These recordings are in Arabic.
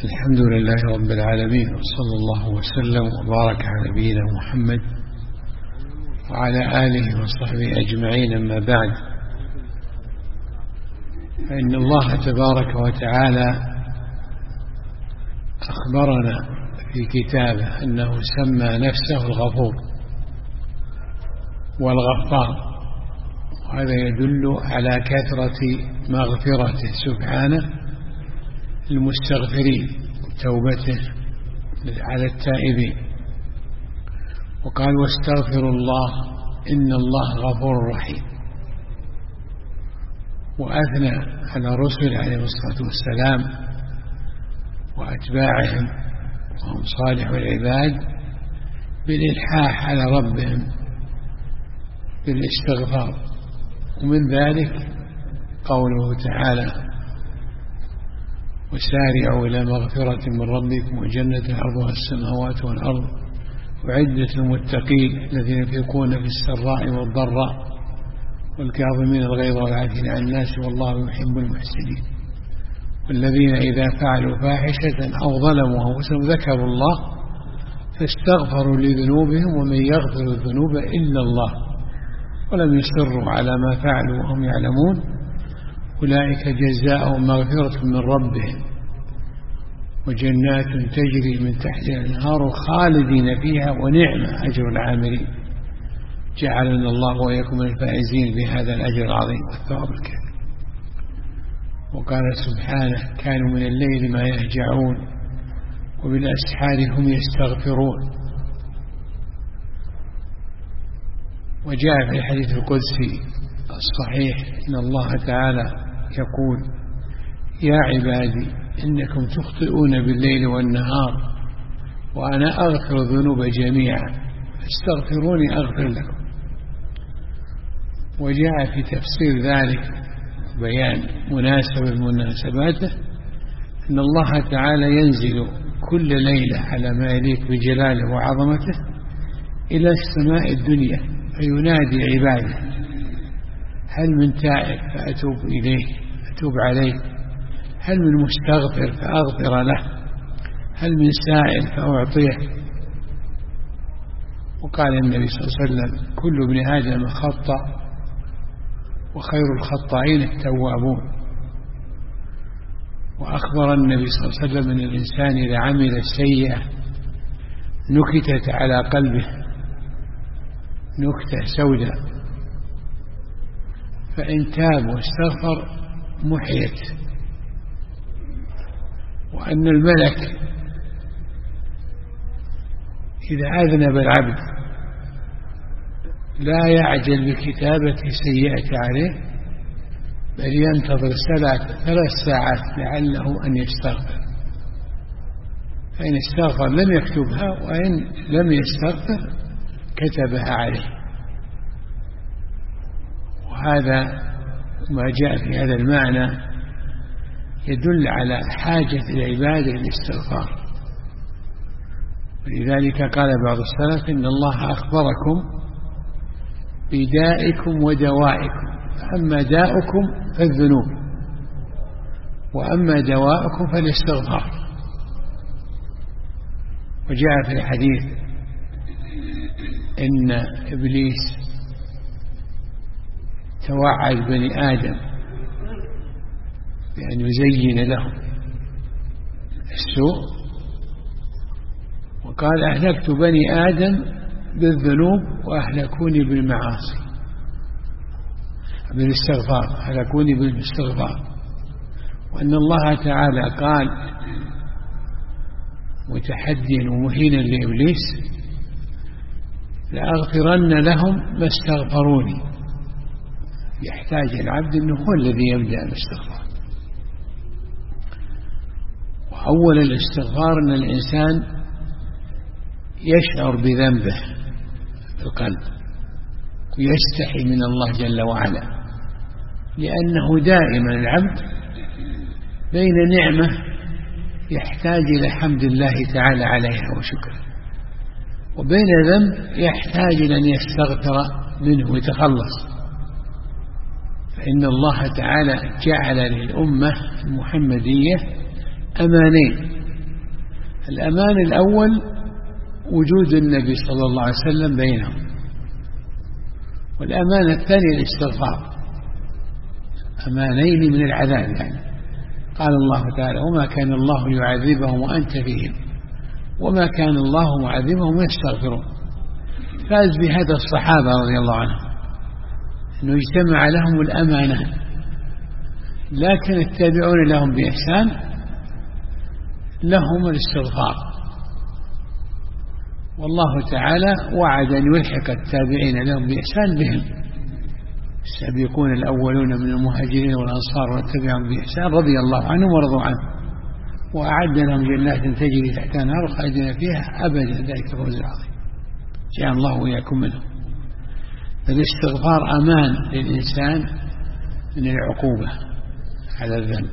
الحمد لله رب العالمين، وصلى الله وسلم وبارك على نبينا محمد وعلى آله وصحبه أجمعين. أما بعد، فإن الله تبارك وتعالى أخبرنا في كتابه أنه سمى نفسه الغفور والغفار، وهذا يدل على كثرة مغفرته سبحانه المستغفرين وتوبته على التائبين. وقال: واستغفروا الله إن الله غفور رحيم. وأثنى على الرسل عليه الصلاة والسلام وأتباعهم وهم صالح العباد بالإلحاح على ربهم بالاستغفار، ومن ذلك قوله تعالى: وسارعوا إلى مغفرة من ربكم وجنة عرضها السماوات والأرض أعدت للمتقين الذين ينفقون في السراء والضراء والكاظمين الغيظ والعافين عن الناس والله يحب المحسنين. والذين إذا فعلوا فاحشة أو ظلموا أنفسهم ذكروا الله فاستغفروا لذنوبهم ومن يغفر الذنوب إلا الله ولم يصروا على ما فعلوا وهم يعلمون أولئك جزاؤهم مغفرة من ربهم وجنات تجري من تحتها الأنهار خالدين فيها ونعم أجر العاملين. جعلنا الله وإياكم من الفائزين بهذا الأجر العظيم والثواب الكبير. وقال سبحانه: كانوا من الليل ما يهجعون وبالأسحار هم يستغفرون. وجاء في الحديث القدسي الصحيح إن الله تعالى يقول: يا عبادي إنكم تخطئون بالليل والنهار وأنا أغفر الذنوب جميعا فاستغفروني أغفر لكم. وجاء في تفسير ذلك بيان مناسبة مناسباته أن الله تعالى ينزل كل ليلة على ما يليق بجلاله وعظمته إلى السماء الدنيا فينادي عباده: هل من تائب فأتوب إليه أتوب عليه، هل من مستغفر فأغفر له، هل من سائل فأعطيه. وقال النبي صلى الله عليه وسلم: كل ابن آدم خطأ وخير الخطائين التوابون. وأخبر النبي صلى الله عليه وسلم أن الإنسان إذا عمل سيئة نكتت على قلبه نكتة سوداء فإن تاب واستغفر محيت. وأن الملك إذا أذنب العبد لا يعجل بكتابة سيئة عليه بل ينتظر 3 ساعات لعله أن يستغفر، فإن استغفر لم يكتبها وإن لم يستغفر كتبها عليه. وهذا ما جاء في هذا المعنى يدل على حاجة العباد للاستغفار. ولذلك قال بعض السلف: إن الله أخبركم بدائكم ودوائكم، فأما داؤكم فالذنوب وأما دواؤكم فالاستغفار. وجاء في الحديث إن إبليس توعد بني آدم بأن يزين لهم السوء وقال: أهلكت بني آدم بالذنوب وأهلكوني بالمعاصي بالاستغفار، أهلكوني بالاستغفار. وأن الله تعالى قال متحديا ومهينا لإبليس: لأغفرن لهم ما استغفروني. يحتاج العبد أنه هو الذي يبدأ الاستغفار. وأول الاستغفار أن الإنسان يشعر بذنبه بالقلب ويستحي من الله جل وعلا، لأنه دائما العبد بين نعمة يحتاج إلى حمد الله تعالى عليها وشكره، وبين ذنب يحتاج إلى أن يستغفر منه ويتخلص. فإن الله تعالى جعل للأمة المحمدية أمانين: الأمان الأول وجود النبي صلى الله عليه وسلم بينهم، والأمان الثاني الاستغفار، أمانين من العذاب يعني. قال الله تعالى: وما كان الله يعذبهم وأنت فيهم وما كان الله معذبهم يستغفرون. فاز بهذا الصحابة رضي الله عنهم أنه اجتمع لهم الأمانة، لكن التابعون لهم بإحسان لهم الاستغفار، والله تعالى وعد أن يلحق التابعين لهم بإحسان بهم. السابقون الأولون من المهاجرين والأنصار واتبعهم بإحسان رضي الله عنهم ورضوا عنه، وأعد لهم جنات تجري تحتها الأنهار خالدين فيها أبدا، ذلك الفوز العظيم، جعل الله وإياكم منهم. فالاستغفار أمان للإنسان من العقوبة على الذنب.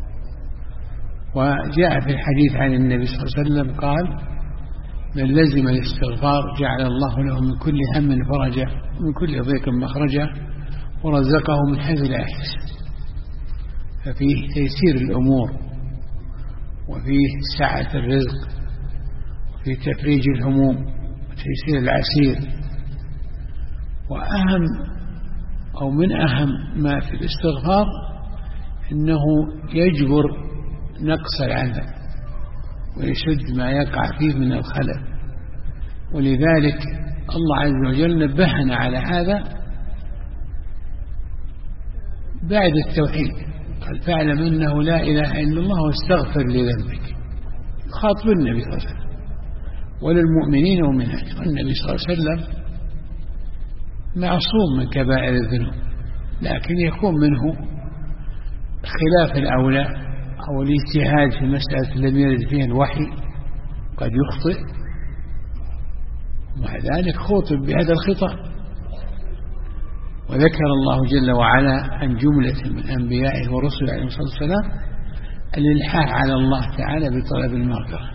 وجاء في الحديث عن النبي صلى الله عليه وسلم قال: من لزم الاستغفار جعل الله له من كل هم فرجا ومن كل ضيق مخرجا ورزقه من حيث لا يحتسب. ففيه تيسير الأمور، وفيه سعة الرزق، وفيه تفريج الهموم وتيسير العسير. وأهم أو من أهم ما في الاستغفار إنه يجبر نقص العذاب ويسد ما يقع فيه من الخلل. ولذلك الله عز وجل نبهنا على هذا بعد التوحيد، قال: فاعلم أنه لا إله إلا الله واستغفر لذنبك. خاطب النبي صلى الله عليه وسلم وللمؤمنين والمؤمنات. والنبي صلى الله عليه وسلم معصوم من كبائر الذنوب، لكن يكون منه خلاف الأولى أو الاجتهاد في مسألة لم يرد فيها الوحي، قد يخطئ، ومع ذلك خوطب بهذا الخطأ. وذكر الله جل وعلا عن جملة من أنبيائه ورسله عليه الصلاة والسلام الإلحاح على الله تعالى بطلب المغفرة،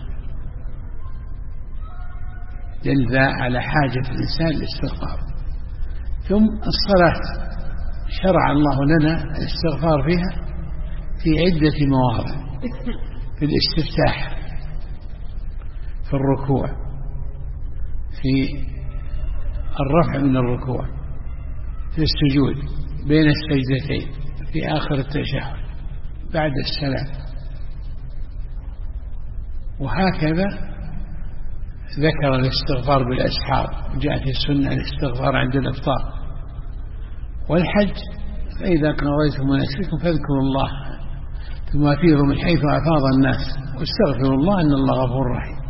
دل على حاجة الإنسان للاستغفار. ثم الصلاة شرع الله لنا الاستغفار فيها في عدة مواضع: في الاستفتاح، في الركوع، في الرفع من الركوع، في السجود بين السجدتين، في آخر التشهد، بعد السلام. وهكذا ذكر الاستغفار بالأسحار، جاء في السنة الاستغفار عند الإفطار. والحج: فإذا قضيتم مناسككم فاذكروا الله ثم أفيضوا من حيث أفاض الناس واستغفروا الله إن الله غفور رحيم.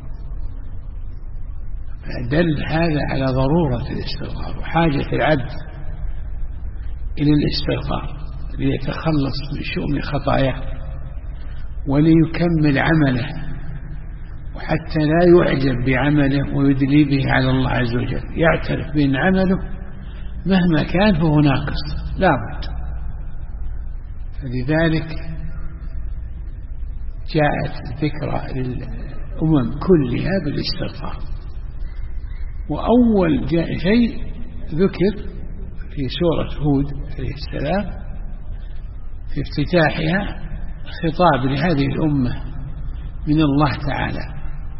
فدل هذا على ضرورة الاستغفار وحاجة العبد إلى الاستغفار ليتخلص من شؤم خطاياه وليكمل عمله، وحتى لا يعجب بعمله ويدلي به على الله عز وجل، يعترف بأن عمله مهما كان فهو ناقص لا بد. فلذلك جاءت الذكرى للأمم كلها بالاستغفار. وأول شيء ذكر في سورة هود عليه السلام في افتتاحها خطاب لهذه الأمة من الله تعالى: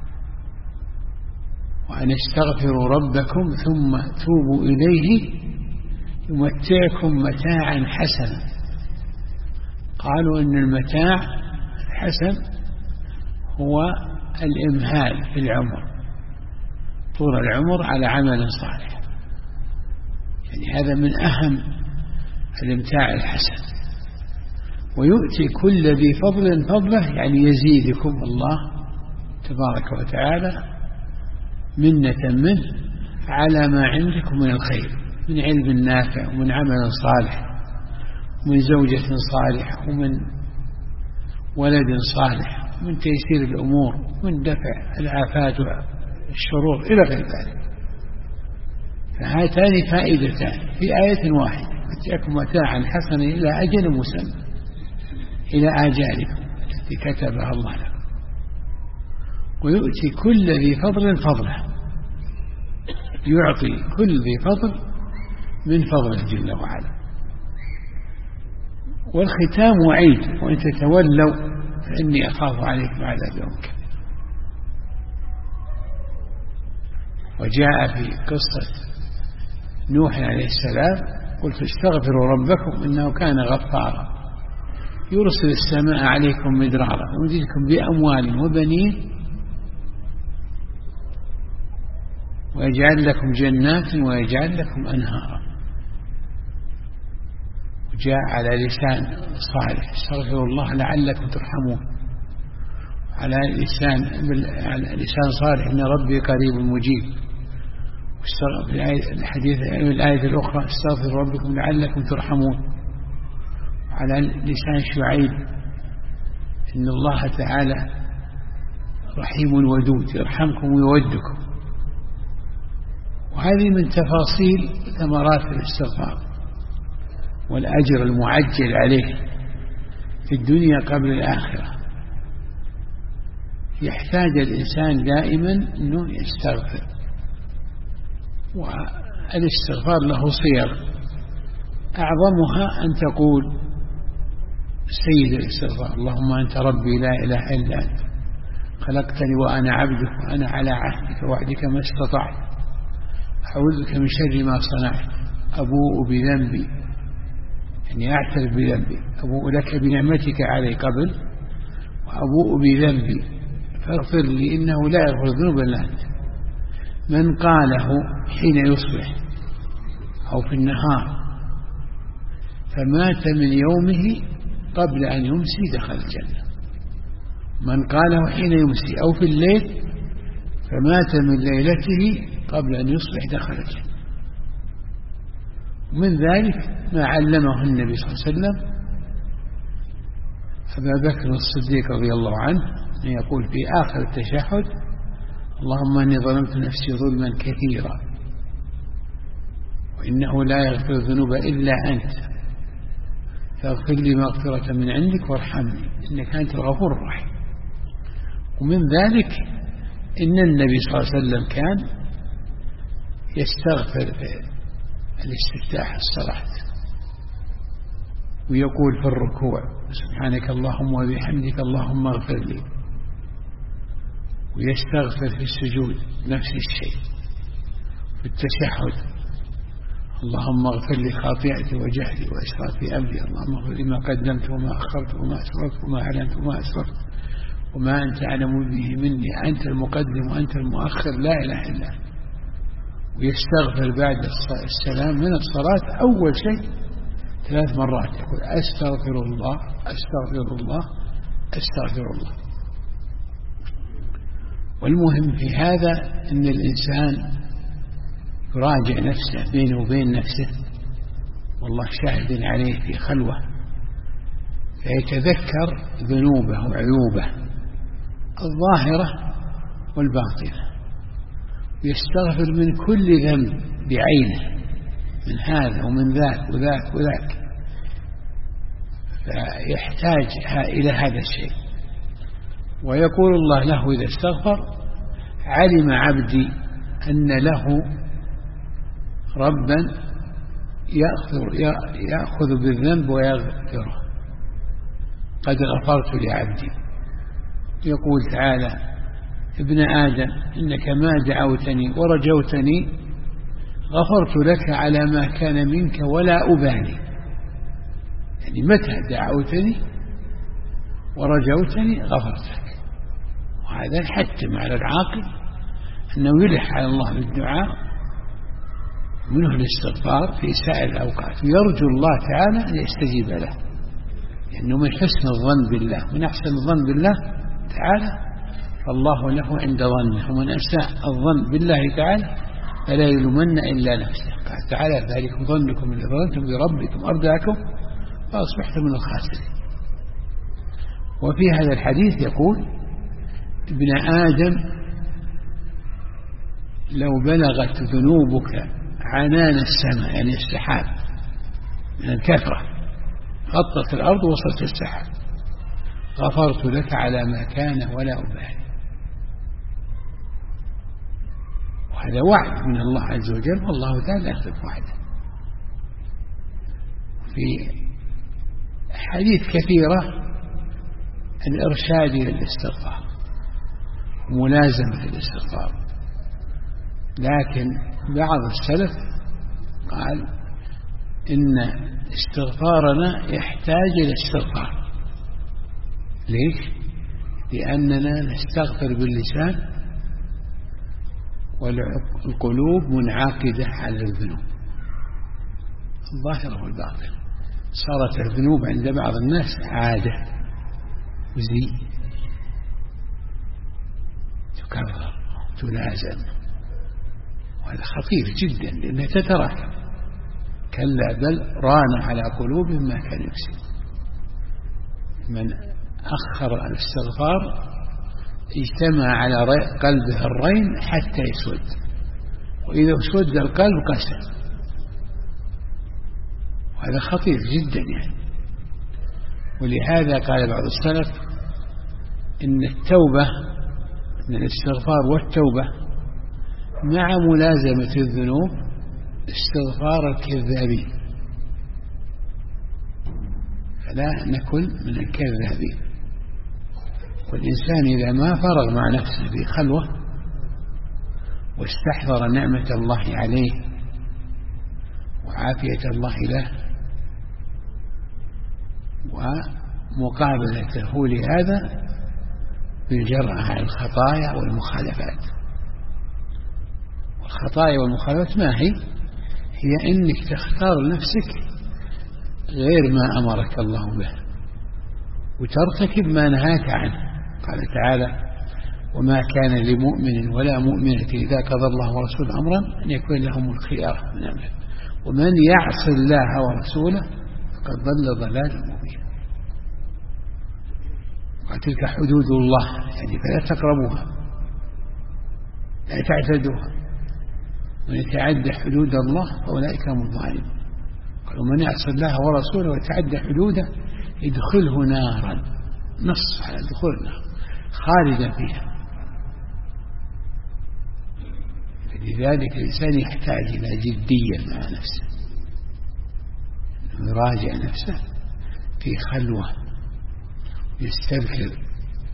وأن استغفروا ربكم ثم توبوا إليه يمتعكم متاعا حسنا. قالوا إن المتاع الحسن هو الإمهال في العمر، طول العمر على عمل صالح، يعني هذا من أهم الامتاع الحسن. ويؤتي كل ذي فضل فضله، يعني يزيدكم الله تبارك وتعالى منة منه على ما عندكم من الخير، من علم نافع ومن عمل صالح ومن زوجة صالحة ومن ولد صالح ومن تيسير الأمور ومن دفع الآفات والشرور إلى غير ذلك. فهاتان فائدتان في آية واحدة: يأتيكم متاعا حسنا إلى أجل مسمى، إلى آجالكم التي كتبها الله لكم. ويؤتي كل ذي فضل فضله، يعطي كل ذي فضل من فضله جل وعلا. والختام وعيد: وإن تتولوا فإني أخاف عليكم عذاب يوم كبير. وجاء في قصة نوح عليه السلام قلت استغفروا ربكم إنه كان غفارا يرسل السماء عليكم مدرارا ويمددكم بأموال وبنين ويجعل لكم جنات ويجعل لكم أنهارا. وجاء على لسان صالح استغفروا الله لعلكم ترحمون، على لسان صالح إن ربي قريب مجيب. في الآية الأخرى استغفروا ربكم لعلكم ترحمون. على لسان شعيب إن الله تعالى رحيم ودود يرحمكم ويودكم. وهذه من تفاصيل ثمرات الاستغفار والأجر المعجل عليه في الدنيا قبل الآخرة. يحتاج الإنسان دائما أنه يستغفر، والاستغفار له صيغ أعظمها أن تقول سيد الاستغفار اللهم أنت ربي لا إله إلا أنت خلقتني وأنا عبدك وأنا على عهدك ووعدك ما استطعت أعوذ بك من شر ما صنعت أبوء بذنبي، يعني أعترف بذنبي، أبوء لك بنعمتك علي قبل وأبوء بذنبي فاغفر لي إنه لا يغفر الذنوب إلا أنت. من قاله حين يصبح أو في النهار فمات من يومه قبل أن يمسي دخل الجنة. من قاله حين يمسي أو في الليل فمات من ليلته قبل أن يصبح دخل الجنة. ومن ذلك ما علمه النبي صلى الله عليه وسلم أبا بكر الصديق رضي الله عنه أن يقول في آخر التشهد اللهم إني ظلمت نفسي ظلما كثيرا وإنه لا يغفر الذنوب إلا أنت فاغفر لي مغفرة من عندك وارحمني إنك أنت الغفور الرحيم. ومن ذلك إن النبي صلى الله عليه وسلم كان يستغفر في الاستفتاح الصلاة ويقول في الركوع سبحانك اللهم وبحمدك اللهم اغفر لي، ويستغفر في السجود نفس الشيء. في التشهد اللهم اغفر لي خاطئتي وجهلي وإسرافي أمري اللهم اغفر لي ما قدمت وما أخرت وما أسررت وما أعلنت وما أسررت وما أنت أعلم به مني أنت المقدم وأنت المؤخر لا إله إلا أنت. ويستغفر بعد السلام من الصلاة أول شيء 3 مرات يقول أستغفر الله أستغفر الله أستغفر الله. والمهم في هذا أن الإنسان يراجع نفسه بينه وبين نفسه والله شاهد عليه في خلوة فيتذكر ذنوبه وعيوبه الظاهرة والباطنة ويستغفر من كل ذنب بعينه من هذا ومن ذاك وذاك وذاك. فيحتاج إلى هذا الشيء. ويقول الله له إذا استغفر علم عبدي أن له ربا يأخذ بالذنب ويغفره قد غفرت لعبدي. يقول تعالى ابن آدم إنك ما دعوتني ورجوتني غفرت لك على ما كان منك ولا أبالي. يعني متى دعوتني ورجوتني غفرت لك. وهذا يحتم على العاقل أنه يلح على الله بالدعاء منه الاستغفار في سائر الأوقات ويرجو الله تعالى أن يستجيب له لأنه من حسن الظن بالله من أحسن الظن بالله تعالى فالله له عند ظنه ومن أساء الظن بالله تعالى فلا يلومن إلا نفسه. قال تعالى ذلكم ظنكم إذا ظننتم بربكم أرداكم فأصبحتم من الخاسرين. وفي هذا الحديث يقول ابن آدم لو بلغت ذنوبك عنان السماء يعني السحاب من الكثرة غطت الأرض وصلت السحاب غفرت لك على ما كان ولا أبالي. وهذا وعد من الله عز وجل والله تعالى يخلف وعده. في حديث كثيرة الإرشاد إلى الاستغفار وملازمة الاستغفار لكن بعض السلف قال إن استغفارنا يحتاج إلى استغفار. ليش؟ لأننا نستغفر باللسان والقلوب منعقدة على الذنوب الظاهرة والباطنة. صارت الذنوب عند بعض الناس عادة وزي، تكرر تلازم، وهذا خطير جدا لأنها تتراكم. كلا بل ران على قلوبهم ما كانوا يكسبون. من أخر الاستغفار اجتمع على قلبه الرين حتى يسود، وإذا اسود القلب قسى، وهذا خطير جدا يعني. ولهذا قال بعض السلف إن التوبة، إن الاستغفار والتوبة مع ملازمة الذنوب استغفار الكذابين، فلا نكن من الكذابين. والإنسان إذا ما فرغ مع نفسه في خلوة واستحضر نعمة الله عليه وعافية الله له ومقابلته لهذا بالجرأة على الخطايا والمخالفات. والخطايا والمخالفات ما هي؟ هي إنك تختار لنفسك غير ما أمرك الله به وترتكب ما نهاك عنه. قال تعالى: وما كان لمؤمن ولا مؤمنة إذا قضى الله ورسوله أمرا أن يكون لهم الخيار من أمره ومن يعص الله ورسوله فقد ضل ضلالا مبينا. وتلك حدود الله يعني فلا تقربوها، لا تعتدوها، من يتعدى حدود الله فأولئك هم الظالمون. قال: ومن يعص الله ورسوله ويتعدى حدوده يدخله نارا، نص على دخول النار خالدا فيها. لذلك الإنسان يحتاج إلى جدية مع نفسه، يراجع نفسه في خلوة، يستذكر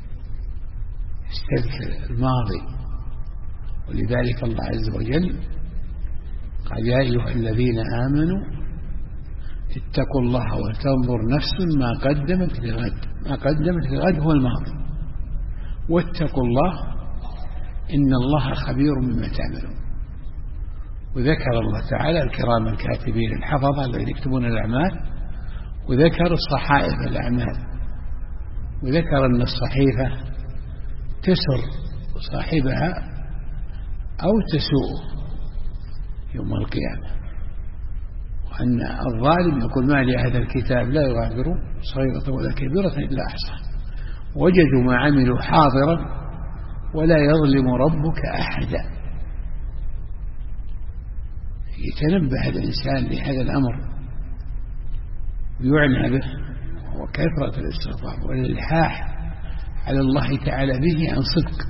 الماضي. ولذلك الله عز وجل قال: يا أيها الذين آمنوا اتقوا الله ولتنظر نفس ما قدمت لغد. ما قدمت لغد هو الماضي. واتقوا الله إن الله خبير بما تعملون. وذكر الله تعالى الكرام الكاتبين الحفظة الذين يكتبون الأعمال، وذكر صحائف الأعمال، وذكر أن الصحيفة تسر صاحبها أو تسوء يوم القيامة، وأن الظالم يقول: ما لي هذا الكتاب لا يغادر صغيرة ولا كبيرة إلا أحصاها وجدوا ما عملوا حاضرا ولا يظلم ربك أحدا. يتنبه الإنسان لهذا الأمر ويعنى به، وكثرة الاستغفار والإلحاح على الله تعالى به عن صدق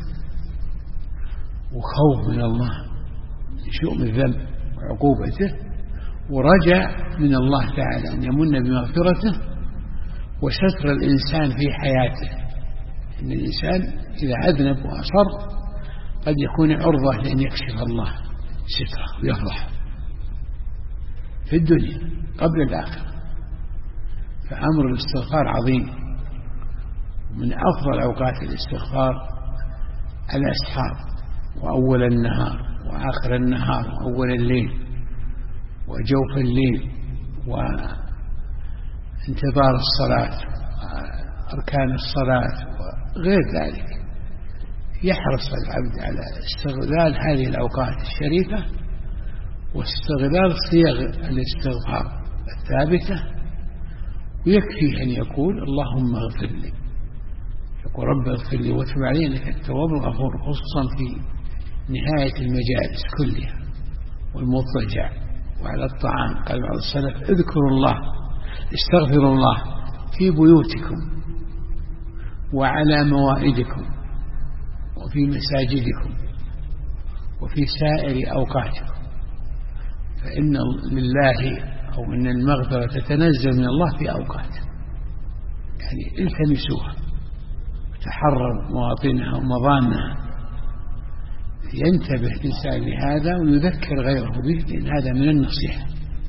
وخوف من الله من شؤم الذنب وعقوبته، ورجع من الله تعالى أن يمن بمغفرته وستر الإنسان في حياته. إن الإنسان إذا أذنب وأصر قد يكون عرضة لأن يكشف الله ستره ويفضح في الدنيا قبل الآخرة. فأمر الاستغفار عظيم. من أفضل أوقات الاستغفار الأسحار، وأول النهار وآخر النهار وأول الليل وجوف الليل وانتظار الصلاة وأركان الصلاة وغير ذلك. يحرص العبد على استغلال هذه الأوقات الشريفة واستغلال صيغ الاستغفار الثابتة، ويكفي أن يقول: اللهم اغفر لي، يقول: رب اغفر لي وتب علي إنك التواب الغفور، خصوصا في نهاية المجالس كلها والمضطجع وعلى الطعام. قال بعض السلف: اذكروا الله، استغفروا الله في بيوتكم وعلى موائدكم وفي مساجدكم وفي سائر أوقاتكم، فإن لله أو إن المغفرة تتنزل من الله في أوقات، يعني التمسوها وتحرروا مواطنها ومضانها ينتبه الإنسان لهذا ويذكر غيره به، لأن هذا من النصيحة،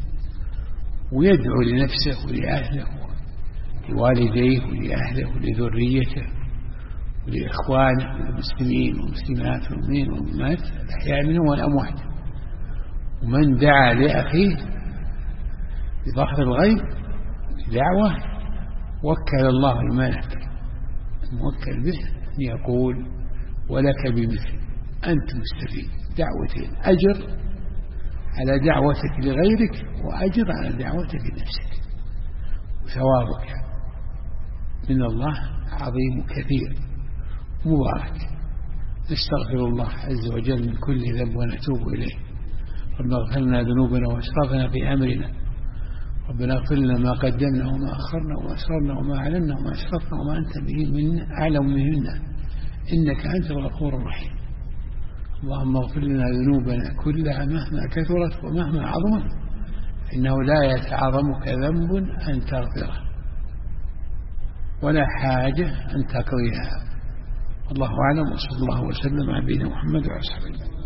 ويدعو لنفسه ولأهله ولوالديه ولأهله ولذريته ولإخوانه من المسلمين والمسلمات والمؤمنين والمؤمنات الأحياء منهم والأموات. ومن دعا لأخيه بظهر الغيب دعوة وكل الله الملك الموكل به أن يقول ولك بمثل، أنت مستفيد دعوتين، أجر على دعوتك لغيرك وأجر على دعوتك لنفسك، وثوابك من الله عظيم كثير مبارك. نستغفر الله عز وجل من كل ذنب ونتوب إليه. ربنا اغفر لنا ذنوبنا واسرافنا في أمرنا، ربنا اغفر لنا ما قدمنا وما أخرنا وما أسررنا وما أعلنا وما أسرفنا وما أنت به منا أعلم منا إنك أنت الغفور الرحيم. اللهم اغفر لنا ذنوبنا كلها مهما كثرت ومهما عظمت، إنه لا يتعظمك ذنب أن تغفره ولا حاجة أن تقضيها. الله أعلم، وصلى الله وسلم على نبينا محمد وعلى آله وصحبه.